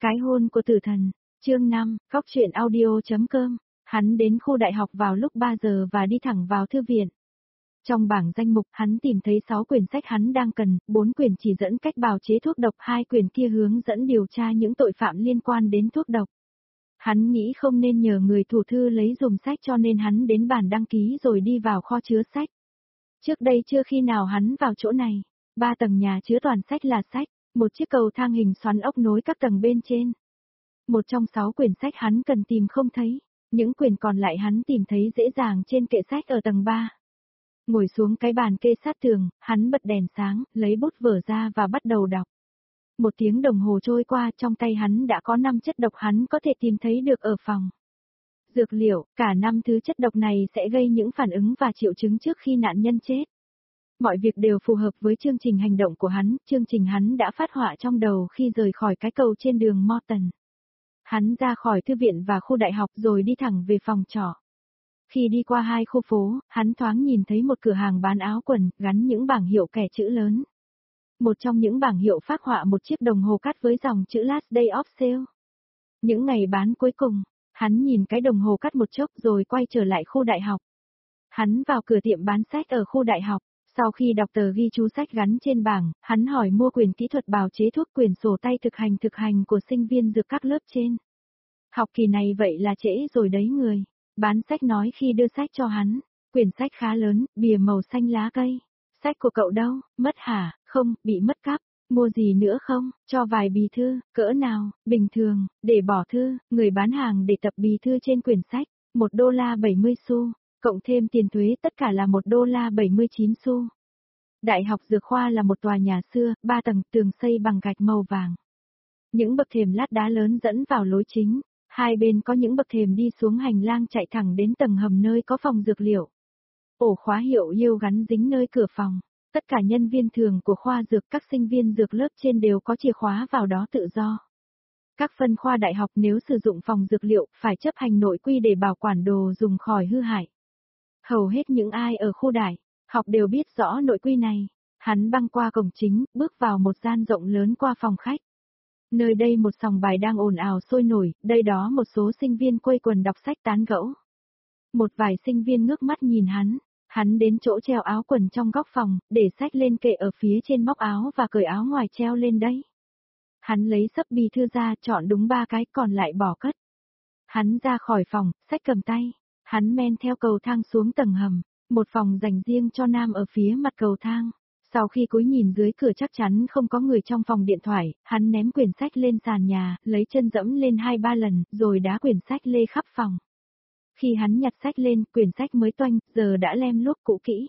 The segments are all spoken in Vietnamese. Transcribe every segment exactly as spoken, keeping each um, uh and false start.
Cái hôn của tử thần, chương năm, góc truyện audio.com, hắn đến khu đại học vào lúc ba giờ và đi thẳng vào thư viện. Trong bảng danh mục hắn tìm thấy sáu quyển sách hắn đang cần, bốn quyển chỉ dẫn cách bào chế thuốc độc, hai quyển kia hướng dẫn điều tra những tội phạm liên quan đến thuốc độc. Hắn nghĩ không nên nhờ người thủ thư lấy dùm sách cho nên hắn đến bàn đăng ký rồi đi vào kho chứa sách. Trước đây chưa khi nào hắn vào chỗ này, ba tầng nhà chứa toàn sách là sách, một chiếc cầu thang hình xoắn ốc nối các tầng bên trên. Một trong sáu quyển sách hắn cần tìm không thấy, những quyển còn lại hắn tìm thấy dễ dàng trên kệ sách ở tầng ba. Ngồi xuống cái bàn kê sát tường, hắn bật đèn sáng, lấy bút vở ra và bắt đầu đọc. Một tiếng đồng hồ trôi qua, trong tay hắn đã có năm chất độc hắn có thể tìm thấy được ở phòng dược liệu, cả năm thứ chất độc này sẽ gây những phản ứng và triệu chứng trước khi nạn nhân chết. Mọi việc đều phù hợp với chương trình hành động của hắn, chương trình hắn đã phát họa trong đầu khi rời khỏi cái cầu trên đường Morton. Hắn ra khỏi thư viện và khu đại học rồi đi thẳng về phòng trọ. Khi đi qua hai khu phố, hắn thoáng nhìn thấy một cửa hàng bán áo quần, gắn những bảng hiệu kẻ chữ lớn. Một trong những bảng hiệu phác họa một chiếc đồng hồ cắt với dòng chữ Last Day of Sale. Những ngày bán cuối cùng, hắn nhìn cái đồng hồ cắt một chốc rồi quay trở lại khu đại học. Hắn vào cửa tiệm bán sách ở khu đại học. Sau khi đọc tờ ghi chú sách gắn trên bảng, hắn hỏi mua quyền kỹ thuật bào chế thuốc, quyển sổ tay thực hành thực hành của sinh viên dược các lớp trên. Học kỳ này vậy là trễ rồi đấy người. Bán sách nói khi đưa sách cho hắn. Quyển sách khá lớn, bìa màu xanh lá cây. Sách của cậu đâu, mất hả? Không, bị mất cắp. Mua gì nữa không? Cho vài bì thư, cỡ nào? Bình thường, để bỏ thư, người bán hàng để tập bì thư trên quyển sách. Một đô la bảy mươi xu. Cộng thêm tiền thuế tất cả là một đô la bảy mươi chín xu. Đại học Dược khoa là một tòa nhà xưa, ba tầng, tường xây bằng gạch màu vàng. Những bậc thềm lát đá lớn dẫn vào lối chính, hai bên có những bậc thềm đi xuống hành lang chạy thẳng đến tầng hầm nơi có phòng dược liệu. Ổ khóa hiệu yêu gắn dính nơi cửa phòng, tất cả nhân viên thường của khoa dược, các sinh viên dược lớp trên đều có chìa khóa vào đó tự do. Các phân khoa đại học nếu sử dụng phòng dược liệu phải chấp hành nội quy để bảo quản đồ dùng khỏi hư hại. Hầu hết những ai ở khu đại học đều biết rõ nội quy này. Hắn băng qua cổng chính, bước vào một gian rộng lớn qua phòng khách. Nơi đây một sòng bài đang ồn ào sôi nổi, đây đó một số sinh viên quây quần đọc sách tán gẫu. Một vài sinh viên ngước mắt nhìn hắn, hắn đến chỗ treo áo quần trong góc phòng, để sách lên kệ ở phía trên móc áo và cởi áo ngoài treo lên đấy. Hắn lấy sấp bì thư ra, chọn đúng ba cái còn lại bỏ cất. Hắn ra khỏi phòng, sách cầm tay. Hắn men theo cầu thang xuống tầng hầm, một phòng dành riêng cho nam ở phía mặt cầu thang. Sau khi cúi nhìn dưới cửa chắc chắn không có người trong phòng điện thoại, hắn ném quyển sách lên sàn nhà, lấy chân dẫm lên hai ba lần, rồi đá quyển sách lê khắp phòng. Khi hắn nhặt sách lên, quyển sách mới toanh, giờ đã lem luốc cũ kỹ.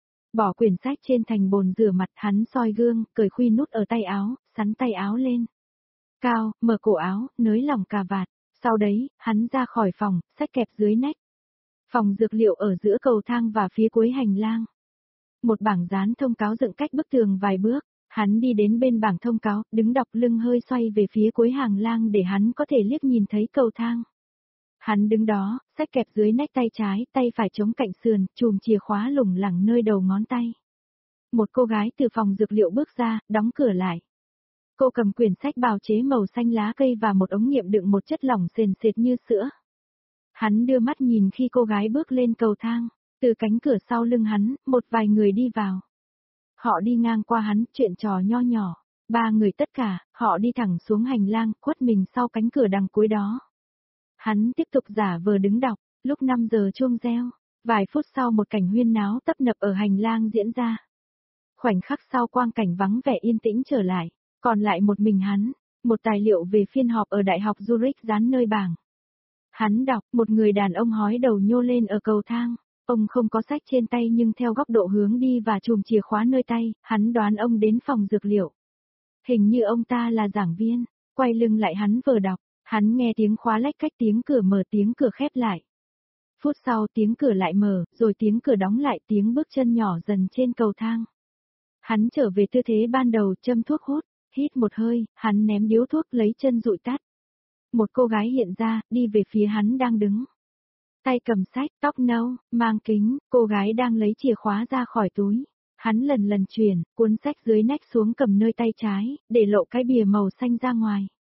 Bỏ quyển sách trên thành bồn rửa mặt, hắn soi gương, cởi khuy nút ở tay áo, sắn tay áo lên. Cao, mở cổ áo, nới lỏng cà vạt. Sau đấy, hắn ra khỏi phòng, sách kẹp dưới nách. Phòng dược liệu ở giữa cầu thang và phía cuối hành lang. Một bảng dán thông cáo dựng cách bức tường vài bước, hắn đi đến bên bảng thông cáo, đứng đọc, lưng hơi xoay về phía cuối hành lang để hắn có thể liếc nhìn thấy cầu thang. Hắn đứng đó, sách kẹp dưới nách, tay trái, tay phải chống cạnh sườn, chùm chìa khóa lủng lẳng nơi đầu ngón tay. Một cô gái từ phòng dược liệu bước ra, đóng cửa lại. Cô cầm quyển sách bào chế màu xanh lá cây và một ống nghiệm đựng một chất lỏng sền sệt như sữa. Hắn đưa mắt nhìn khi cô gái bước lên cầu thang, từ cánh cửa sau lưng hắn, một vài người đi vào. Họ đi ngang qua hắn, chuyện trò nho nhỏ, ba người tất cả, họ đi thẳng xuống hành lang, khuất mình sau cánh cửa đằng cuối đó. Hắn tiếp tục giả vờ đứng đọc, lúc năm giờ chuông reo, vài phút sau một cảnh huyên náo tấp nập ở hành lang diễn ra. Khoảnh khắc sau quang cảnh vắng vẻ yên tĩnh trở lại, còn lại một mình hắn, một tài liệu về phiên họp ở Đại học Zurich dán nơi bảng. Hắn đọc, một người đàn ông hói đầu nhô lên ở cầu thang, ông không có sách trên tay nhưng theo góc độ hướng đi và chùm chìa khóa nơi tay, hắn đoán ông đến phòng dược liệu. Hình như ông ta là giảng viên, quay lưng lại hắn vừa đọc, hắn nghe tiếng khóa lách cách, tiếng cửa mở, tiếng cửa khép lại. Phút sau tiếng cửa lại mở, rồi tiếng cửa đóng lại, tiếng bước chân nhỏ dần trên cầu thang. Hắn trở về tư thế ban đầu, châm thuốc hút, hít một hơi, hắn ném điếu thuốc, lấy chân dụi tắt. Một cô gái hiện ra, đi về phía hắn đang đứng. Tay cầm sách, tóc nâu, mang kính, cô gái đang lấy chìa khóa ra khỏi túi. Hắn lần lần chuyển, cuốn sách dưới nách xuống cầm nơi tay trái, để lộ cái bìa màu xanh ra ngoài.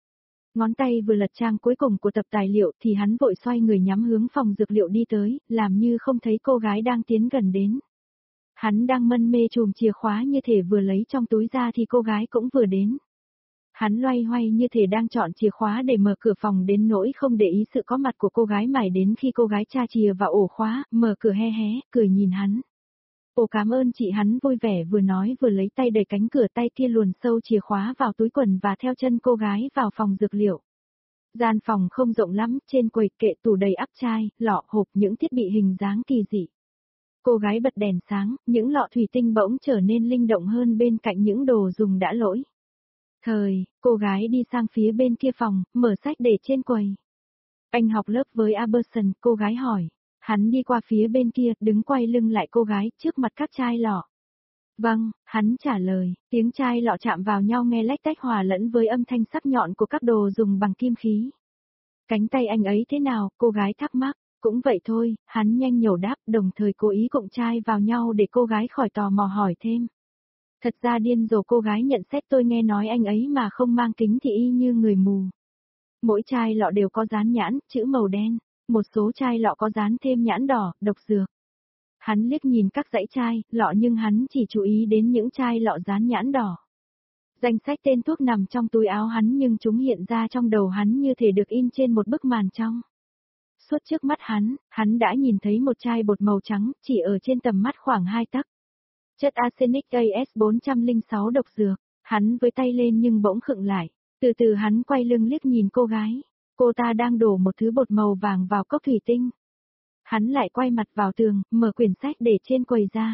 Ngón tay vừa lật trang cuối cùng của tập tài liệu thì hắn vội xoay người nhắm hướng phòng dược liệu đi tới, làm như không thấy cô gái đang tiến gần đến. Hắn đang mân mê chùm chìa khóa như thể vừa lấy trong túi ra thì cô gái cũng vừa đến. Hắn loay hoay như thể đang chọn chìa khóa để mở cửa phòng đến nỗi không để ý sự có mặt của cô gái mãi đến khi cô gái tra chìa vào ổ khóa, mở cửa hé hé, cười nhìn hắn. Ồ cảm ơn chị, hắn vui vẻ vừa nói vừa lấy tay đẩy cánh cửa, tay kia luồn sâu chìa khóa vào túi quần và theo chân cô gái vào phòng dược liệu. Gian phòng không rộng lắm, trên quầy kệ tủ đầy ắp chai, lọ, hộp, những thiết bị hình dáng kỳ dị. Cô gái bật đèn sáng, những lọ thủy tinh bỗng trở nên linh động hơn bên cạnh những đồ dùng đã lỗi. Thời, cô gái đi sang phía bên kia phòng, mở sách để trên quầy. Anh học lớp với Aberson, cô gái hỏi. Hắn đi qua phía bên kia, đứng quay lưng lại cô gái, trước mặt các chai lọ. Vâng, hắn trả lời, tiếng chai lọ chạm vào nhau nghe lách tách hòa lẫn với âm thanh sắc nhọn của các đồ dùng bằng kim khí. Cánh tay anh ấy thế nào, cô gái thắc mắc. Cũng vậy thôi, hắn nhanh nhẩu đáp, đồng thời cố ý cụng chai vào nhau để cô gái khỏi tò mò hỏi thêm. Thật ra điên rồ, cô gái nhận xét, tôi nghe nói anh ấy mà không mang kính thì y như người mù. Mỗi chai lọ đều có dán nhãn, chữ màu đen, một số chai lọ có dán thêm nhãn đỏ, độc dược. Hắn liếc nhìn các dãy chai, lọ nhưng hắn chỉ chú ý đến những chai lọ dán nhãn đỏ. Danh sách tên thuốc nằm trong túi áo hắn nhưng chúng hiện ra trong đầu hắn như thể được in trên một bức màn trong. Suốt trước mắt hắn, hắn đã nhìn thấy một chai bột màu trắng, chỉ ở trên tầm mắt khoảng hai tấc. Chất arsenic A S bốn không sáu độc dược, hắn với tay lên nhưng bỗng khựng lại, từ từ hắn quay lưng liếc nhìn cô gái, cô ta đang đổ một thứ bột màu vàng vào cốc thủy tinh. Hắn lại quay mặt vào tường, mở quyển sách để trên quầy ra.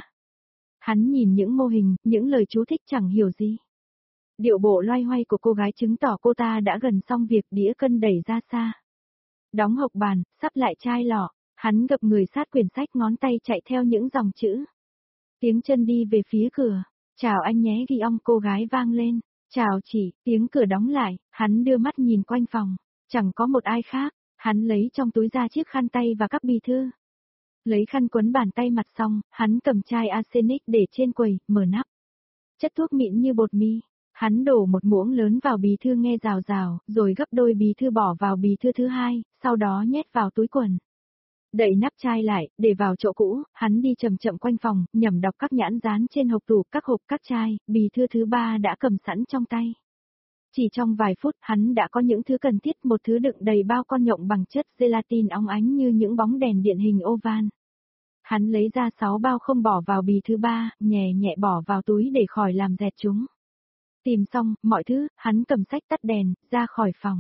Hắn nhìn những mô hình, những lời chú thích chẳng hiểu gì. Điệu bộ loay hoay của cô gái chứng tỏ cô ta đã gần xong việc, đĩa cân đẩy ra xa. Đóng hộc bàn, sắp lại chai lọ, hắn gập người sát quyển sách, ngón tay chạy theo những dòng chữ. Tiếng chân đi về phía cửa, chào anh nhé ghi ong, cô gái vang lên, chào chị, tiếng cửa đóng lại, hắn đưa mắt nhìn quanh phòng, chẳng có một ai khác, hắn lấy trong túi ra chiếc khăn tay và các bì thư. Lấy khăn quấn bàn tay mặt xong, hắn cầm chai arsenic để trên quầy, mở nắp. Chất thuốc mịn như bột mì. Hắn đổ một muỗng lớn vào bì thư nghe rào rào, rồi gấp đôi bì thư bỏ vào bì thư thứ hai, sau đó nhét vào túi quần. Đậy nắp chai lại, để vào chỗ cũ, hắn đi chậm chậm quanh phòng, nhẩm đọc các nhãn dán trên hộp tủ, các hộp, các chai, bì thư thứ ba đã cầm sẵn trong tay. Chỉ trong vài phút, hắn đã có những thứ cần thiết, một thứ đựng đầy bao con nhộng bằng chất gelatin óng ánh như những bóng đèn điện hình oval. Hắn lấy ra sáu bao không bỏ vào bì thứ ba, nhẹ nhẹ bỏ vào túi để khỏi làm dẹt chúng. Tìm xong, mọi thứ, hắn cầm sách tắt đèn, ra khỏi phòng.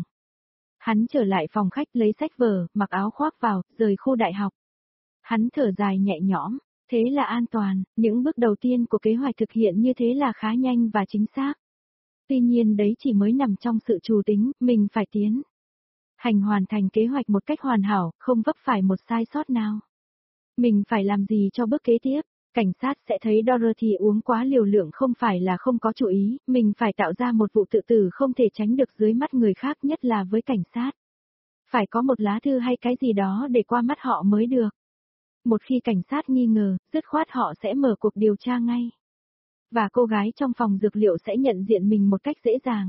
Hắn trở lại phòng khách lấy sách vở, mặc áo khoác vào, rời khu đại học. Hắn thở dài nhẹ nhõm, thế là an toàn, những bước đầu tiên của kế hoạch thực hiện như thế là khá nhanh và chính xác. Tuy nhiên đấy chỉ mới nằm trong sự chủ tính, mình phải tiến hành hoàn thành kế hoạch một cách hoàn hảo, không vấp phải một sai sót nào. Mình phải làm gì cho bước kế tiếp? Cảnh sát sẽ thấy Dorothy uống quá liều lượng không phải là không có chủ ý, mình phải tạo ra một vụ tự tử không thể tránh được dưới mắt người khác, nhất là với cảnh sát. Phải có một lá thư hay cái gì đó để qua mắt họ mới được. Một khi cảnh sát nghi ngờ, dứt khoát họ sẽ mở cuộc điều tra ngay. Và cô gái trong phòng dược liệu sẽ nhận diện mình một cách dễ dàng.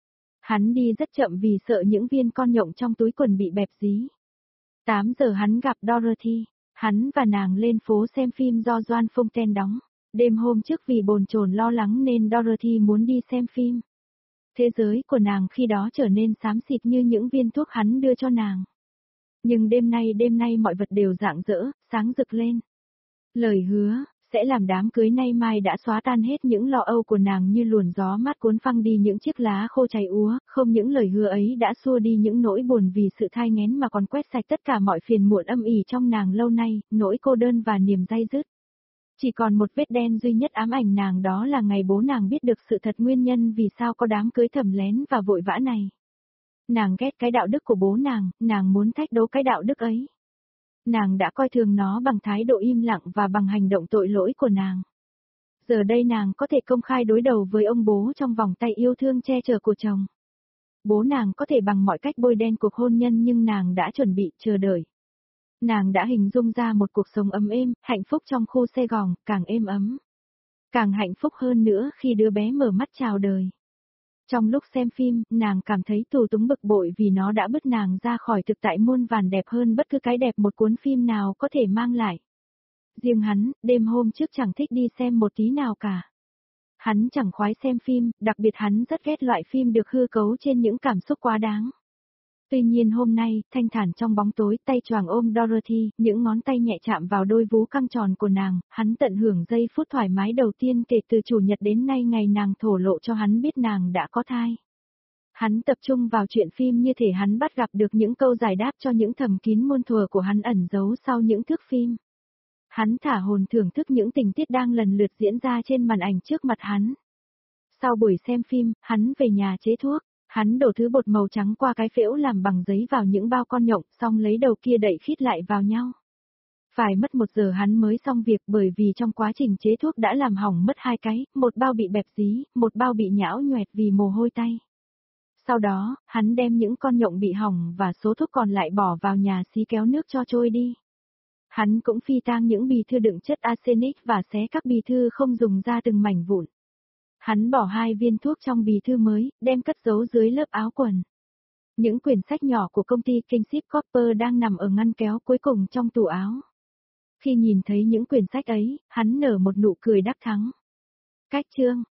Hắn đi rất chậm vì sợ những viên con nhộng trong túi quần bị bẹp dí. tám giờ hắn gặp Dorothy. Hắn và nàng lên phố xem phim do Joan Fontaine đóng. Đêm hôm trước vì bồn chồn lo lắng nên Dorothy muốn đi xem phim. Thế giới của nàng khi đó trở nên xám xịt như những viên thuốc hắn đưa cho nàng. Nhưng đêm nay đêm nay mọi vật đều rạng rỡ, sáng rực lên. Lời hứa, sẽ làm đám cưới nay mai đã xóa tan hết những lo âu của nàng như luồn gió mát cuốn phăng đi những chiếc lá khô cháy úa, không những lời hứa ấy đã xua đi những nỗi buồn vì sự thai nghén mà còn quét sạch tất cả mọi phiền muộn âm ỉ trong nàng lâu nay, nỗi cô đơn và niềm day dứt. Chỉ còn một vết đen duy nhất ám ảnh nàng, đó là ngày bố nàng biết được sự thật, nguyên nhân vì sao có đám cưới thầm lén và vội vã này. Nàng ghét cái đạo đức của bố nàng, nàng muốn thách đố cái đạo đức ấy. Nàng đã coi thường nó bằng thái độ im lặng và bằng hành động tội lỗi của nàng. Giờ đây nàng có thể công khai đối đầu với ông bố trong vòng tay yêu thương che chở của chồng. Bố nàng có thể bằng mọi cách bôi đen cuộc hôn nhân, nhưng nàng đã chuẩn bị, chờ đợi. Nàng đã hình dung ra một cuộc sống ấm êm, hạnh phúc trong khu Sài Gòn, càng êm ấm. Càng hạnh phúc hơn nữa khi đứa bé mở mắt chào đời. Trong lúc xem phim, nàng cảm thấy tù túng bực bội vì nó đã bứt nàng ra khỏi thực tại muôn vàn đẹp hơn bất cứ cái đẹp một cuốn phim nào có thể mang lại. Riêng hắn, đêm hôm trước chẳng thích đi xem một tí nào cả. Hắn chẳng khoái xem phim, đặc biệt hắn rất ghét loại phim được hư cấu trên những cảm xúc quá đáng. Tuy nhiên hôm nay, thanh thản trong bóng tối, tay choàng ôm Dorothy, những ngón tay nhẹ chạm vào đôi vú căng tròn của nàng, hắn tận hưởng giây phút thoải mái đầu tiên kể từ chủ nhật đến nay ngày nàng thổ lộ cho hắn biết nàng đã có thai. Hắn tập trung vào chuyện phim như thể hắn bắt gặp được những câu giải đáp cho những thầm kín muôn thuở của hắn ẩn giấu sau những thước phim. Hắn thả hồn thưởng thức những tình tiết đang lần lượt diễn ra trên màn ảnh trước mặt hắn. Sau buổi xem phim, hắn về nhà chế thuốc. Hắn đổ thứ bột màu trắng qua cái phễu làm bằng giấy vào những bao con nhộng, xong lấy đầu kia đậy khít lại vào nhau. Phải mất một giờ hắn mới xong việc bởi vì trong quá trình chế thuốc đã làm hỏng mất hai cái, một bao bị bẹp dí, một bao bị nhão nhoẹt vì mồ hôi tay. Sau đó, hắn đem những con nhộng bị hỏng và số thuốc còn lại bỏ vào nhà xí kéo nước cho trôi đi. Hắn cũng phi tang những bì thư đựng chất arsenic và xé các bì thư không dùng ra từng mảnh vụn. Hắn bỏ hai viên thuốc trong bì thư mới, đem cất giấu dưới lớp áo quần. Những quyển sách nhỏ của công ty Kingship Copper đang nằm ở ngăn kéo cuối cùng trong tủ áo. Khi nhìn thấy những quyển sách ấy, hắn nở một nụ cười đắc thắng. Cách chương